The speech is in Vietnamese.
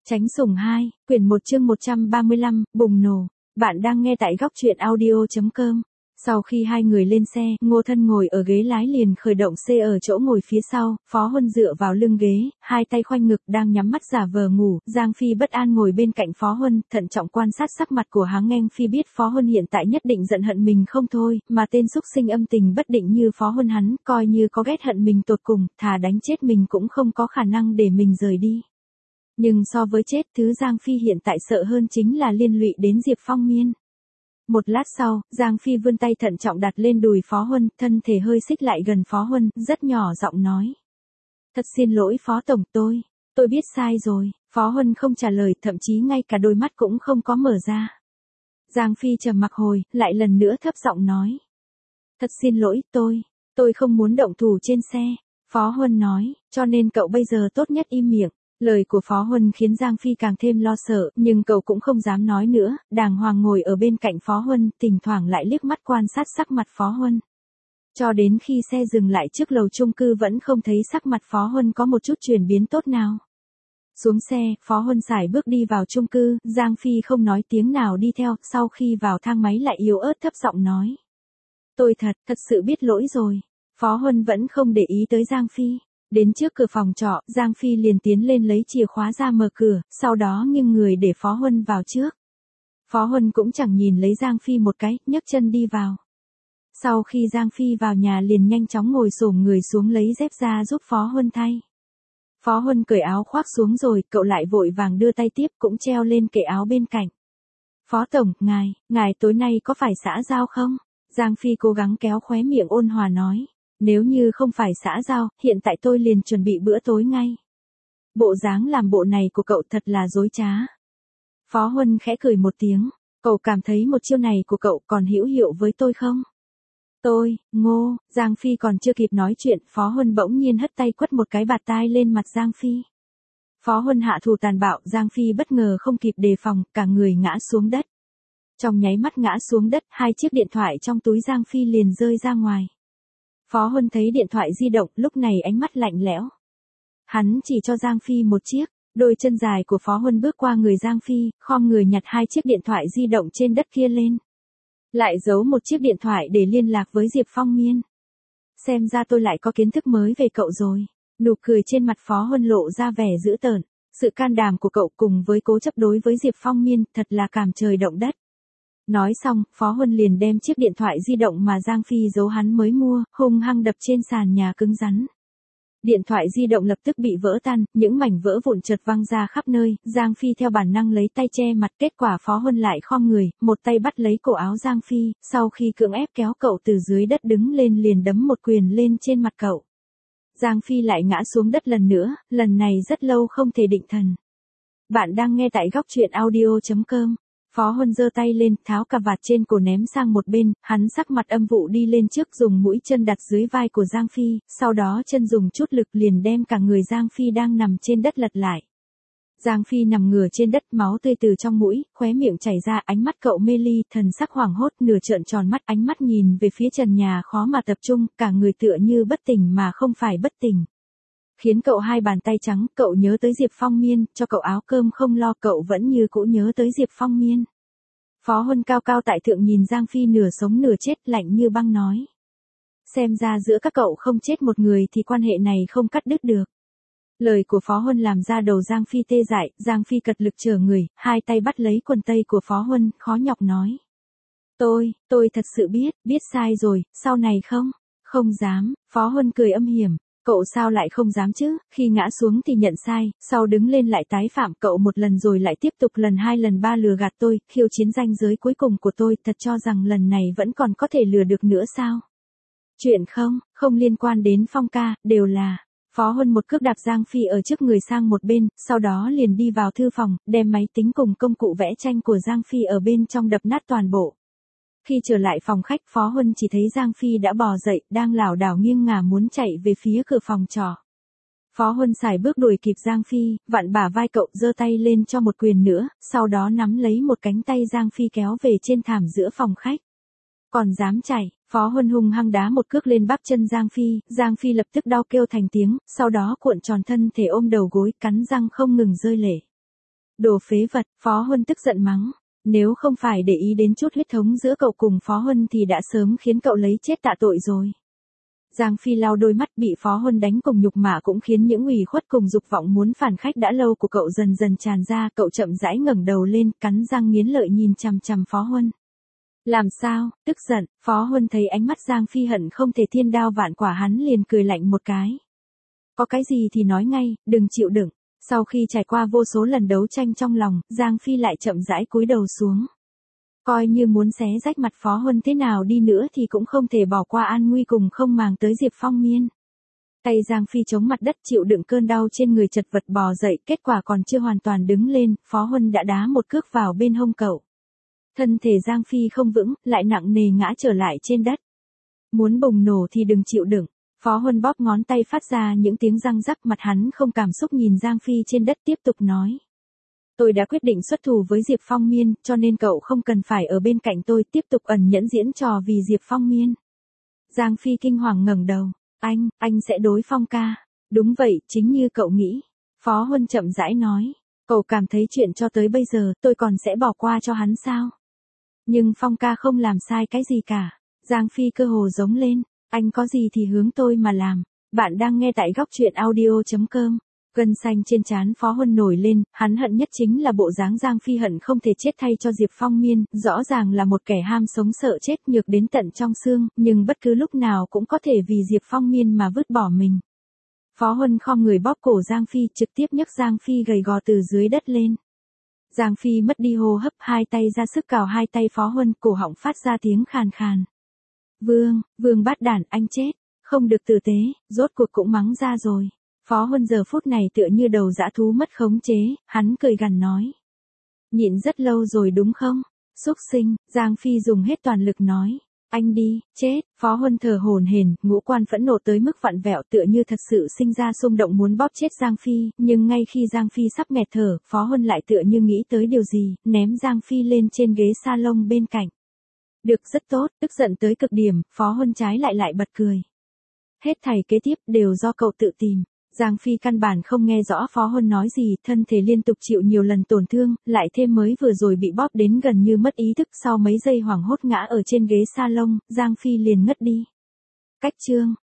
Tránh sủng 2, quyển 1 chương 135, bùng nổ. Bạn đang nghe tại góc truyện audio.com. Sau khi hai người lên xe, Ngô Thân ngồi ở ghế lái liền khởi động xe ở chỗ ngồi phía sau, Phó Huân dựa vào lưng ghế, hai tay khoanh ngực đang nhắm mắt giả vờ ngủ, Giang Phi bất an ngồi bên cạnh Phó Huân, thận trọng quan sát sắc mặt của hắn. Nghênh Phi biết Phó Huân hiện tại nhất định giận hận mình không thôi, mà tên xúc sinh âm tình bất định như Phó Huân hắn, coi như có ghét hận mình tột cùng, thà đánh chết mình cũng không có khả năng để mình rời đi. Nhưng so với chết, thứ Giang Phi hiện tại sợ hơn chính là liên lụy đến Diệp Phong Miên. Một lát sau, Giang Phi vươn tay thận trọng đặt lên đùi Phó Huân, thân thể hơi xích lại gần Phó Huân, rất nhỏ giọng nói. Thật xin lỗi Phó Tổng, tôi biết sai rồi. Phó Huân không trả lời, thậm chí ngay cả đôi mắt cũng không có mở ra. Giang Phi trầm mặc hồi, lại lần nữa thấp giọng nói. Thật xin lỗi, tôi không muốn động thủ trên xe. Phó Huân nói, cho nên cậu bây giờ tốt nhất im miệng. Lời của Phó Huân khiến Giang Phi càng thêm lo sợ, nhưng cậu cũng không dám nói nữa, đàng hoàng ngồi ở bên cạnh Phó Huân, thỉnh thoảng lại liếc mắt quan sát sắc mặt Phó Huân. Cho đến khi xe dừng lại trước lầu chung cư vẫn không thấy sắc mặt Phó Huân có một chút chuyển biến tốt nào. Xuống xe, Phó Huân sải bước đi vào chung cư, Giang Phi không nói tiếng nào đi theo, sau khi vào thang máy lại yếu ớt thấp giọng nói. Tôi thật sự biết lỗi rồi. Phó Huân vẫn không để ý tới Giang Phi. Đến trước cửa phòng trọ, Giang Phi liền tiến lên lấy chìa khóa ra mở cửa, sau đó nghiêng người để Phó Huân vào trước. Phó Huân cũng chẳng nhìn lấy Giang Phi một cái, nhấc chân đi vào. Sau khi Giang Phi vào nhà liền nhanh chóng ngồi xổm người xuống lấy dép ra giúp Phó Huân thay. Phó Huân cởi áo khoác xuống rồi, cậu lại vội vàng đưa tay tiếp cũng treo lên kệ áo bên cạnh. Phó Tổng, ngài tối nay có phải xã giao không? Giang Phi cố gắng kéo khóe miệng ôn hòa nói. Nếu như không phải xã giao, hiện tại tôi liền chuẩn bị bữa tối ngay. Bộ dáng làm bộ này của cậu thật là dối trá. Phó Huân khẽ cười một tiếng. Cậu cảm thấy một chiêu này của cậu còn hữu hiệu với tôi không? Giang Phi còn chưa kịp nói chuyện, Phó Huân bỗng nhiên hất tay quất một cái bạt tai lên mặt Giang Phi. Phó Huân hạ thủ tàn bạo, Giang Phi bất ngờ không kịp đề phòng, cả người ngã xuống đất. Trong nháy mắt ngã xuống đất, hai chiếc điện thoại trong túi Giang Phi liền rơi ra ngoài. Phó Huân thấy điện thoại di động, lúc này ánh mắt lạnh lẽo. Hắn chỉ cho Giang Phi một chiếc, đôi chân dài của Phó Huân bước qua người Giang Phi, khom người nhặt hai chiếc điện thoại di động trên đất kia lên. Lại giấu một chiếc điện thoại để liên lạc với Diệp Phong Miên. Xem ra tôi lại có kiến thức mới về cậu rồi. Nụ cười trên mặt Phó Huân lộ ra vẻ dữ tợn. Sự can đảm của cậu cùng với cố chấp đối với Diệp Phong Miên thật là cảm trời động đất. Nói xong, Phó Huân liền đem chiếc điện thoại di động mà Giang Phi giấu hắn mới mua, hung hăng đập trên sàn nhà cứng rắn. Điện thoại di động lập tức bị vỡ tan, những mảnh vỡ vụn chợt văng ra khắp nơi, Giang Phi theo bản năng lấy tay che mặt, kết quả Phó Huân lại khom người, một tay bắt lấy cổ áo Giang Phi, sau khi cưỡng ép kéo cậu từ dưới đất đứng lên liền đấm một quyền lên trên mặt cậu. Giang Phi lại ngã xuống đất lần nữa, lần này rất lâu không thể định thần. Bạn đang nghe tại góc truyện audio.com. Phó Huân giơ tay lên, tháo cà vạt trên cổ ném sang một bên, hắn sắc mặt âm vụ đi lên trước dùng mũi chân đặt dưới vai của Giang Phi, sau đó chân dùng chút lực liền đem cả người Giang Phi đang nằm trên đất lật lại. Giang Phi nằm ngửa trên đất, máu tươi từ trong mũi, khóe miệng chảy ra, ánh mắt cậu mê ly, thần sắc hoảng hốt, nửa trợn tròn mắt, ánh mắt nhìn về phía trần nhà khó mà tập trung, cả người tựa như bất tỉnh mà không phải bất tỉnh. Khiến cậu hai bàn tay trắng, cậu nhớ tới Diệp Phong Miên, cho cậu áo cơm không lo, cậu vẫn như cũ nhớ tới Diệp Phong Miên. Phó Huân cao cao tại thượng nhìn Giang Phi nửa sống nửa chết, lạnh như băng nói. Xem ra giữa các cậu không chết một người thì quan hệ này không cắt đứt được. Lời của Phó Huân làm ra đầu Giang Phi tê dại, Giang Phi cật lực trở người, hai tay bắt lấy quần tây của Phó Huân, khó nhọc nói. Tôi thật sự biết sai rồi, sau này không dám, Phó Huân cười âm hiểm. Cậu sao lại không dám chứ, khi ngã xuống thì nhận sai, sau đứng lên lại tái phạm, cậu một lần rồi lại tiếp tục lần hai lần ba lừa gạt tôi, khiêu chiến ranh giới cuối cùng của tôi, thật cho rằng lần này vẫn còn có thể lừa được nữa sao? Chuyện không liên quan đến Phong ca, đều là. Phó Huân một cước đạp Giang Phi ở trước người sang một bên, sau đó liền đi vào thư phòng, đem máy tính cùng công cụ vẽ tranh của Giang Phi ở bên trong đập nát toàn bộ. Khi trở lại phòng khách, Phó Huân chỉ thấy Giang Phi đã bò dậy, đang lảo đảo nghiêng ngả muốn chạy về phía cửa phòng trọ. Phó Huân sải bước đuổi kịp Giang Phi, vặn bả vai cậu, giơ tay lên cho một quyền nữa, sau đó nắm lấy một cánh tay Giang Phi kéo về trên thảm giữa phòng khách. Còn dám chạy, Phó Huân hung hăng đá một cước lên bắp chân Giang Phi lập tức đau kêu thành tiếng, sau đó cuộn tròn thân thể ôm đầu gối, cắn răng không ngừng rơi lệ. Đồ phế vật, Phó Huân tức giận mắng. Nếu không phải để ý đến chút huyết thống giữa cậu cùng Phó Huân thì đã sớm khiến cậu lấy chết tạ tội rồi. Giang Phi lau đôi mắt, bị Phó Huân đánh cùng nhục mạ cũng khiến những ủy khuất cùng dục vọng muốn phản khách đã lâu của cậu dần dần tràn ra. Cậu chậm rãi ngẩng đầu lên, cắn răng nghiến lợi nhìn chằm chằm Phó Huân. Làm sao? Tức giận. Phó Huân thấy ánh mắt Giang Phi hận không thể thiên đao vạn quả, hắn liền cười lạnh một cái. Có cái gì thì nói ngay, đừng chịu đựng. Sau khi trải qua vô số lần đấu tranh trong lòng, Giang Phi lại chậm rãi cúi đầu xuống. Coi như muốn xé rách mặt Phó Huân thế nào đi nữa thì cũng không thể bỏ qua an nguy cùng không màng tới Diệp Phong Miên. Tay Giang Phi chống mặt đất chịu đựng cơn đau trên người, chật vật bò dậy, kết quả còn chưa hoàn toàn đứng lên, Phó Huân đã đá một cước vào bên hông cậu. Thân thể Giang Phi không vững, lại nặng nề ngã trở lại trên đất. Muốn bùng nổ thì đừng chịu đựng. Phó Huân bóp ngón tay phát ra những tiếng răng rắc, mặt hắn không cảm xúc nhìn Giang Phi trên đất tiếp tục nói. Tôi đã quyết định xuất thù với Diệp Phong Miên, cho nên cậu không cần phải ở bên cạnh tôi tiếp tục ẩn nhẫn diễn trò vì Diệp Phong Miên. Giang Phi kinh hoàng ngẩng đầu. Anh sẽ đối Phong ca. Đúng vậy, chính như cậu nghĩ. Phó Huân chậm rãi nói. Cậu cảm thấy chuyện cho tới bây giờ tôi còn sẽ bỏ qua cho hắn sao? Nhưng Phong ca không làm sai cái gì cả. Giang Phi cơ hồ giống lên. Anh có gì thì hướng tôi mà làm. Bạn đang nghe tại góc truyện audio.com. Gân xanh trên trán Phó Huân nổi lên, hắn hận nhất chính là bộ dáng Giang Phi hận không thể chết thay cho Diệp Phong Miên, rõ ràng là một kẻ ham sống sợ chết nhược đến tận trong xương, nhưng bất cứ lúc nào cũng có thể vì Diệp Phong Miên mà vứt bỏ mình. Phó Huân khom người bóp cổ Giang Phi, trực tiếp nhấc Giang Phi gầy gò từ dưới đất lên. Giang Phi mất đi hô hấp, hai tay ra sức cào hai tay Phó Huân, cổ họng phát ra tiếng khàn khàn. Vương bát đản, anh chết, không được tử tế, rốt cuộc cũng mắng ra rồi. Phó Huân giờ phút này tựa như đầu dã thú mất khống chế, hắn cười gằn nói. Nhịn rất lâu rồi đúng không? Xúc sinh, Giang Phi dùng hết toàn lực nói. Anh đi, chết. Phó Huân thở hổn hển, ngũ quan phẫn nộ tới mức vặn vẹo, tựa như thật sự sinh ra xung động muốn bóp chết Giang Phi, nhưng ngay khi Giang Phi sắp nghẹt thở, Phó Huân lại tựa như nghĩ tới điều gì, ném Giang Phi lên trên ghế salon bên cạnh. Được, rất tốt, tức giận tới cực điểm, Phó Huân trái lại bật cười. Hết thảy kế tiếp đều do cậu tự tìm. Giang Phi căn bản không nghe rõ Phó Huân nói gì, thân thể liên tục chịu nhiều lần tổn thương, lại thêm mới vừa rồi bị bóp đến gần như mất ý thức, sau mấy giây hoảng hốt ngã ở trên ghế salon, Giang Phi liền ngất đi. Cách chương